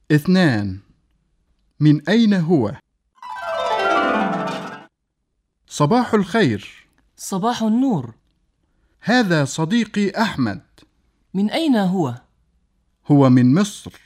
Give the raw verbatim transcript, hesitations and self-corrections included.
اثنان. من أين هو؟ صباح الخير. صباح النور. هذا صديقي أحمد. من أين هو؟ هو من مصر.